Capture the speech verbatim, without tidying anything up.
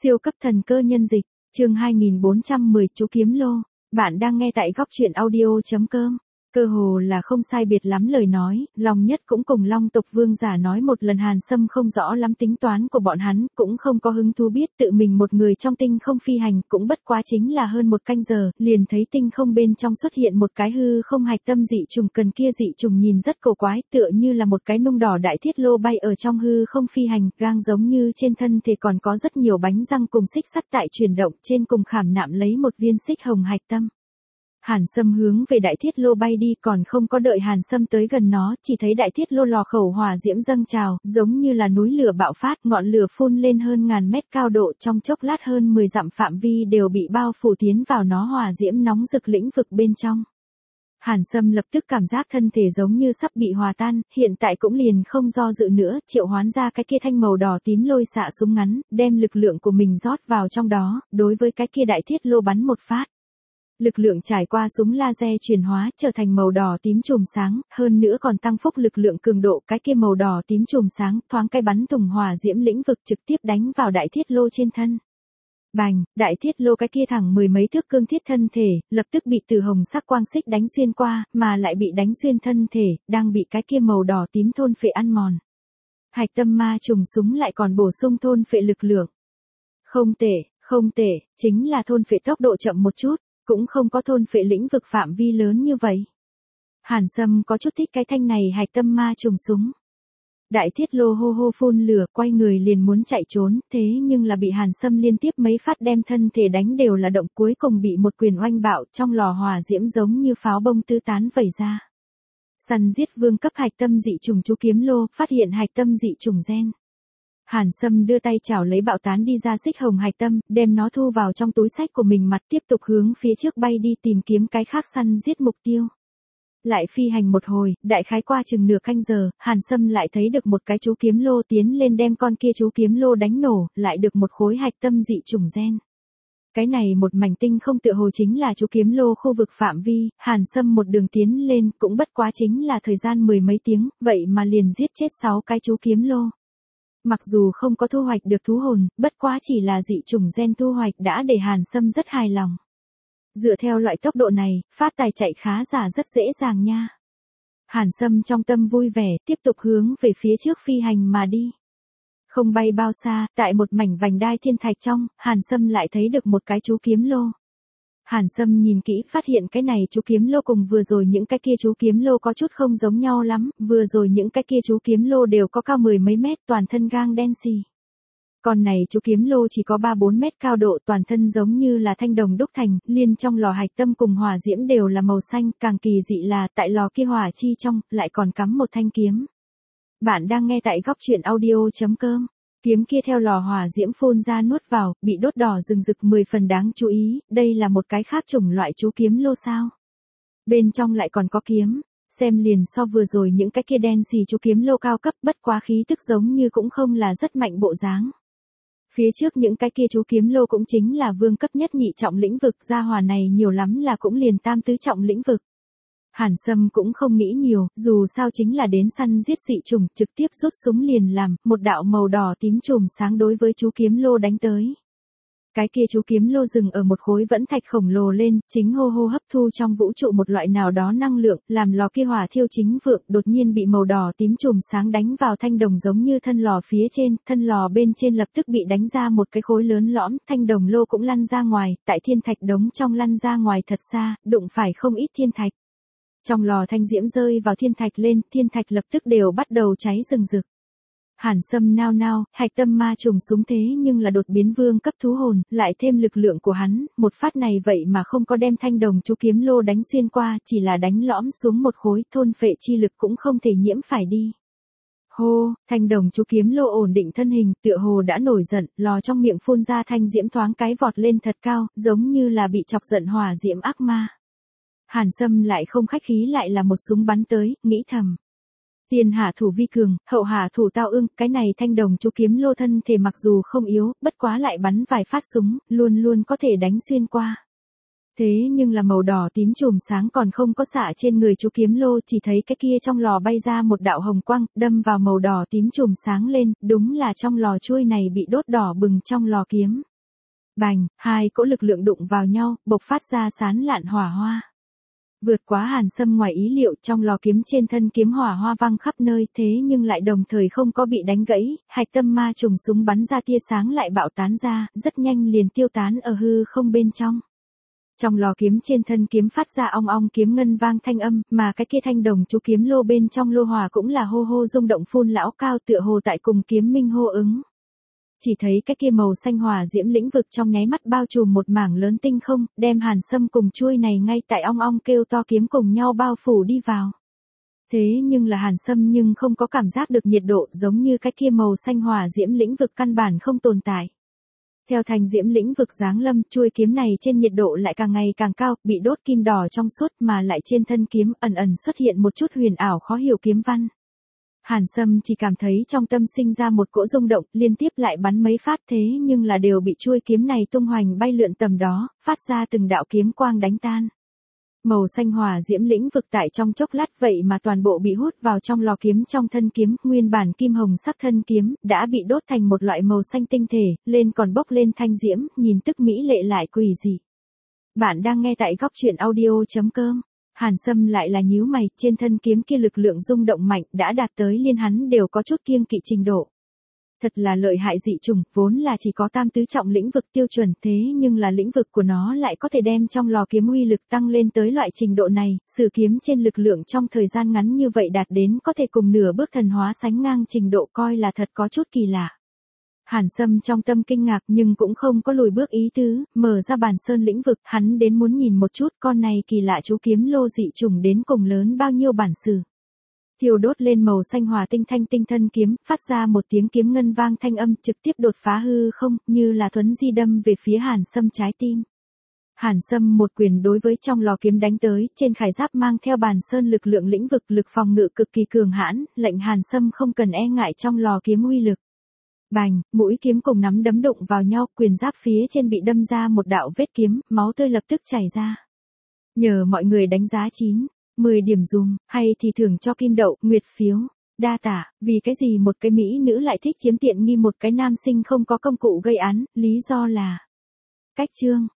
Siêu cấp thần cơ nhân dịch, chương hai nghìn bốn trăm mười chú kiếm lô, bạn đang nghe tại góc truyện audio.com. Cơ hồ là không sai biệt lắm lời nói, Long Nhất cũng cùng Long tộc vương giả nói một lần. Hàn Sâm không rõ lắm tính toán của bọn hắn, cũng không có hứng thú biết. Tự mình một người trong tinh không phi hành, cũng bất quá chính là hơn một canh giờ, liền thấy tinh không bên trong xuất hiện một cái hư không hạch tâm dị trùng. Cần kia dị trùng nhìn rất cổ quái, tựa như là một cái nung đỏ đại thiết lô bay ở trong hư không phi hành, gang giống như trên thân thể còn có rất nhiều bánh răng cùng xích sắt tại chuyển động, trên cùng khảm nạm lấy một viên xích hồng hạch tâm. Hàn Sâm hướng về đại thiết lô bay đi, còn không có đợi Hàn Sâm tới gần nó, chỉ thấy đại thiết lô lò khẩu hỏa diễm dâng trào, giống như là núi lửa bạo phát, ngọn lửa phun lên hơn ngàn mét cao độ, trong chốc lát hơn mười dặm phạm vi đều bị bao phủ tiến vào nó hỏa diễm nóng rực lĩnh vực bên trong. Hàn Sâm lập tức cảm giác thân thể giống như sắp bị hòa tan, hiện tại cũng liền không do dự nữa, triệu hoán ra cái kia thanh màu đỏ tím lôi xạ súng ngắn, đem lực lượng của mình rót vào trong đó, đối với cái kia đại thiết lô bắn một phát. Lực lượng trải qua súng laser chuyển hóa trở thành màu đỏ tím chùm sáng, hơn nữa còn tăng phúc lực lượng cường độ. Cái kia màu đỏ tím chùm sáng thoáng cái bắn thủng hỏa diễm lĩnh vực, trực tiếp đánh vào đại thiết lô trên thân. Bành, đại thiết lô cái kia thẳng mười mấy thước cương thiết thân thể, lập tức bị từ hồng sắc quang xích đánh xuyên qua, mà lại bị đánh xuyên thân thể, đang bị cái kia màu đỏ tím thôn phệ ăn mòn. Hạch tâm ma trùng súng lại còn bổ sung thôn phệ lực lượng. Không tệ, không tệ, chính là thôn phệ tốc độ chậm một chút, cũng không có thôn phệ lĩnh vực phạm vi lớn như vậy. Hàn Sâm có chút thích cái thanh này hạch tâm ma trùng súng. Đại thiết lô hô hô phun lửa, quay người liền muốn chạy trốn, thế nhưng là bị Hàn Sâm liên tiếp mấy phát đem thân thể đánh đều là động, cuối cùng bị một quyền oanh bạo, trong lò hỏa diễm giống như pháo bông tứ tán vẩy ra. Săn giết vương cấp hạch tâm dị trùng chú kiếm lô, phát hiện hạch tâm dị trùng gen. Hàn Sâm đưa tay chảo lấy bạo tán đi ra xích hồng hạch tâm, đem nó thu vào trong túi xách của mình, mặt tiếp tục hướng phía trước bay đi tìm kiếm cái khác săn giết mục tiêu. Lại phi hành một hồi, đại khái qua chừng nửa canh giờ, Hàn Sâm lại thấy được một cái chú kiếm lô tiến lên đem con kia chú kiếm lô đánh nổ, lại được một khối hạch tâm dị trùng gen. Cái này một mảnh tinh không tựa hồ chính là chú kiếm lô khu vực phạm vi. Hàn Sâm một đường tiến lên, cũng bất quá chính là thời gian mười mấy tiếng, vậy mà liền giết chết sáu cái chú kiếm lô. Mặc dù không có thu hoạch được thú hồn, bất quá chỉ là dị trùng gen thu hoạch đã để Hàn Sâm rất hài lòng. Dựa theo loại tốc độ này, phát tài chạy khá giả rất dễ dàng nha. Hàn Sâm trong tâm vui vẻ, tiếp tục hướng về phía trước phi hành mà đi. Không bay bao xa, tại một mảnh vành đai thiên thạch trong, Hàn Sâm lại thấy được một cái chú kiếm lô. Hàn Sâm nhìn kỹ, phát hiện cái này chú kiếm lô cùng vừa rồi những cái kia chú kiếm lô có chút không giống nhau lắm, vừa rồi những cái kia chú kiếm lô đều có cao mười mấy mét, toàn thân gang đen xì. Con này chú kiếm lô chỉ có ba bốn mét cao độ, toàn thân giống như là thanh đồng đúc thành, liên trong lò hạch tâm cùng hỏa diễm đều là màu xanh, càng kỳ dị là tại lò kia hỏa chi trong, lại còn cắm một thanh kiếm. Bạn đang nghe tại góc truyện audio.com. Kiếm kia theo lò hỏa diễm phun ra nuốt vào, bị đốt đỏ rừng rực mười phần đáng chú ý, đây là một cái khác chủng loại chú kiếm lô sao? Bên trong lại còn có kiếm, xem liền so vừa rồi những cái kia đen xì chú kiếm lô cao cấp, bất quá khí tức giống như cũng không là rất mạnh bộ dáng. Phía trước những cái kia chú kiếm lô cũng chính là vương cấp nhất nhị trọng lĩnh vực, gia hỏa này nhiều lắm là cũng liền tam tứ trọng lĩnh vực. Hàn Sâm cũng không nghĩ nhiều, dù sao chính là đến săn giết dị trùng, trực tiếp rút súng liền làm, một đạo màu đỏ tím chùm sáng đối với chú kiếm lô đánh tới. Cái kia chú kiếm lô dừng ở một khối vẫn thạch khổng lồ lên, chính hô hô hấp thu trong vũ trụ một loại nào đó năng lượng, làm lò kia hỏa thiêu chính vượng, đột nhiên bị màu đỏ tím chùm sáng đánh vào thanh đồng giống như thân lò phía trên, thân lò bên trên lập tức bị đánh ra một cái khối lớn lõm, thanh đồng lô cũng lăn ra ngoài, tại thiên thạch đống trong lăn ra ngoài thật xa, đụng phải không ít thiên thạch. Trong lò thanh diễm rơi vào thiên thạch lên, thiên thạch lập tức đều bắt đầu cháy rừng rực. Hàn Sâm nao nao, hạch tâm ma trùng súng thế nhưng là đột biến vương cấp thú hồn, lại thêm lực lượng của hắn, một phát này vậy mà không có đem thanh đồng chú kiếm lô đánh xuyên qua, chỉ là đánh lõm xuống một khối, thôn phệ chi lực cũng không thể nhiễm phải đi. Hô, thanh đồng chú kiếm lô ổn định thân hình, tựa hồ đã nổi giận, lò trong miệng phun ra thanh diễm thoáng cái vọt lên thật cao, giống như là bị chọc giận hỏa diễm ác ma. Hàn Sâm lại không khách khí, lại là một súng bắn tới, nghĩ thầm. Tiền hạ thủ vi cường, hậu hạ thủ tao ương, cái này thanh đồng chú kiếm lô thân thể mặc dù không yếu, bất quá lại bắn vài phát súng, luôn luôn có thể đánh xuyên qua. Thế nhưng là màu đỏ tím chùm sáng còn không có xạ trên người chú kiếm lô, chỉ thấy cái kia trong lò bay ra một đạo hồng quang, đâm vào màu đỏ tím chùm sáng lên, đúng là trong lò chuôi này bị đốt đỏ bừng trong lò kiếm. Bành, hai cỗ lực lượng đụng vào nhau, bộc phát ra sán lạn hỏa hoa. Vượt quá Hàn Sâm ngoài ý liệu, trong lò kiếm trên thân kiếm hỏa hoa văng khắp nơi, thế nhưng lại đồng thời không có bị đánh gãy, hạch tâm ma trùng súng bắn ra tia sáng lại bạo tán ra, rất nhanh liền tiêu tán ở hư không bên trong. Trong lò kiếm trên thân kiếm phát ra ong ong kiếm ngân vang thanh âm, mà cái kia thanh đồng chú kiếm lô bên trong lô hỏa cũng là hô hô rung động phun lão cao, tựa hồ tại cùng kiếm minh hô ứng. Chỉ thấy cái kia màu xanh hỏa diễm lĩnh vực trong nháy mắt bao trùm một mảng lớn tinh không, đem Hàn Sâm cùng chuôi này ngay tại ong ong kêu to kiếm cùng nhau bao phủ đi vào. Thế nhưng là Hàn Sâm nhưng không có cảm giác được nhiệt độ, giống như cái kia màu xanh hỏa diễm lĩnh vực căn bản không tồn tại. Theo thành diễm lĩnh vực giáng lâm, chuôi kiếm này trên nhiệt độ lại càng ngày càng cao, bị đốt kim đỏ trong suốt, mà lại trên thân kiếm ẩn ẩn xuất hiện một chút huyền ảo khó hiểu kiếm văn. Hàn Sâm chỉ cảm thấy trong tâm sinh ra một cỗ rung động, liên tiếp lại bắn mấy phát, thế nhưng là đều bị chuôi kiếm này tung hoành bay lượn tầm đó, phát ra từng đạo kiếm quang đánh tan. Màu xanh hỏa diễm lĩnh vực tại trong chốc lát vậy mà toàn bộ bị hút vào trong lò kiếm, trong thân kiếm, nguyên bản kim hồng sắc thân kiếm, đã bị đốt thành một loại màu xanh tinh thể, lên còn bốc lên thanh diễm, nhìn tức mỹ lệ lại quỷ dị. Bạn đang nghe tại góc truyện audio chấm com. Hàn Sâm lại là nhíu mày, trên thân kiếm kia lực lượng rung động mạnh, đã đạt tới liên hắn đều có chút kiêng kỵ trình độ. Thật là lợi hại dị trùng, vốn là chỉ có tam tứ trọng lĩnh vực tiêu chuẩn, thế nhưng là lĩnh vực của nó lại có thể đem trong lò kiếm uy lực tăng lên tới loại trình độ này, sử kiếm trên lực lượng trong thời gian ngắn như vậy đạt đến có thể cùng nửa bước thần hóa sánh ngang trình độ, coi là thật có chút kỳ lạ. Hàn Sâm trong tâm kinh ngạc nhưng cũng không có lùi bước ý tứ, mở ra bàn sơn lĩnh vực, hắn đến muốn nhìn một chút con này kỳ lạ chú kiếm lô dị trùng đến cùng lớn bao nhiêu bản sự. Thiêu đốt lên màu xanh hỏa tinh thanh tinh thân kiếm, phát ra một tiếng kiếm ngân vang thanh âm, trực tiếp đột phá hư không, như là thuấn di đâm về phía Hàn Sâm trái tim. Hàn Sâm một quyền đối với trong lò kiếm đánh tới, trên khải giáp mang theo bàn sơn lực lượng lĩnh vực, lực phòng ngự cực kỳ cường hãn, lệnh Hàn Sâm không cần e ngại trong lò kiếm uy lực. Bành, mũi kiếm cùng nắm đấm đụng vào nhau, quyền giáp phía trên bị đâm ra một đạo vết kiếm, máu tươi lập tức chảy ra. Nhờ mọi người đánh giá chín, mười điểm dùm, hay thì thưởng cho kim đậu, nguyệt phiếu, đa tả, vì cái gì một cái mỹ nữ lại thích chiếm tiện nghi một cái nam sinh không có công cụ gây án, lý do là cách chương.